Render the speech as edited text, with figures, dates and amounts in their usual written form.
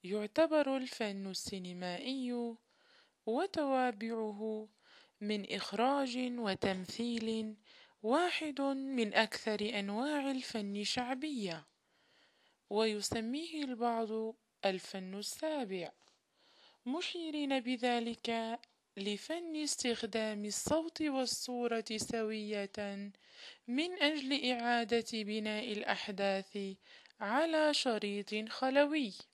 يعتبر الفن السينمائي وتوابعه من إخراج وتمثيل واحد من أكثر أنواع الفن شعبية، ويسميه البعض الفن السابع، مشيرين بذلك لفن استخدام الصوت والصورة سوية من أجل إعادة بناء الأحداث على شريط خلوي.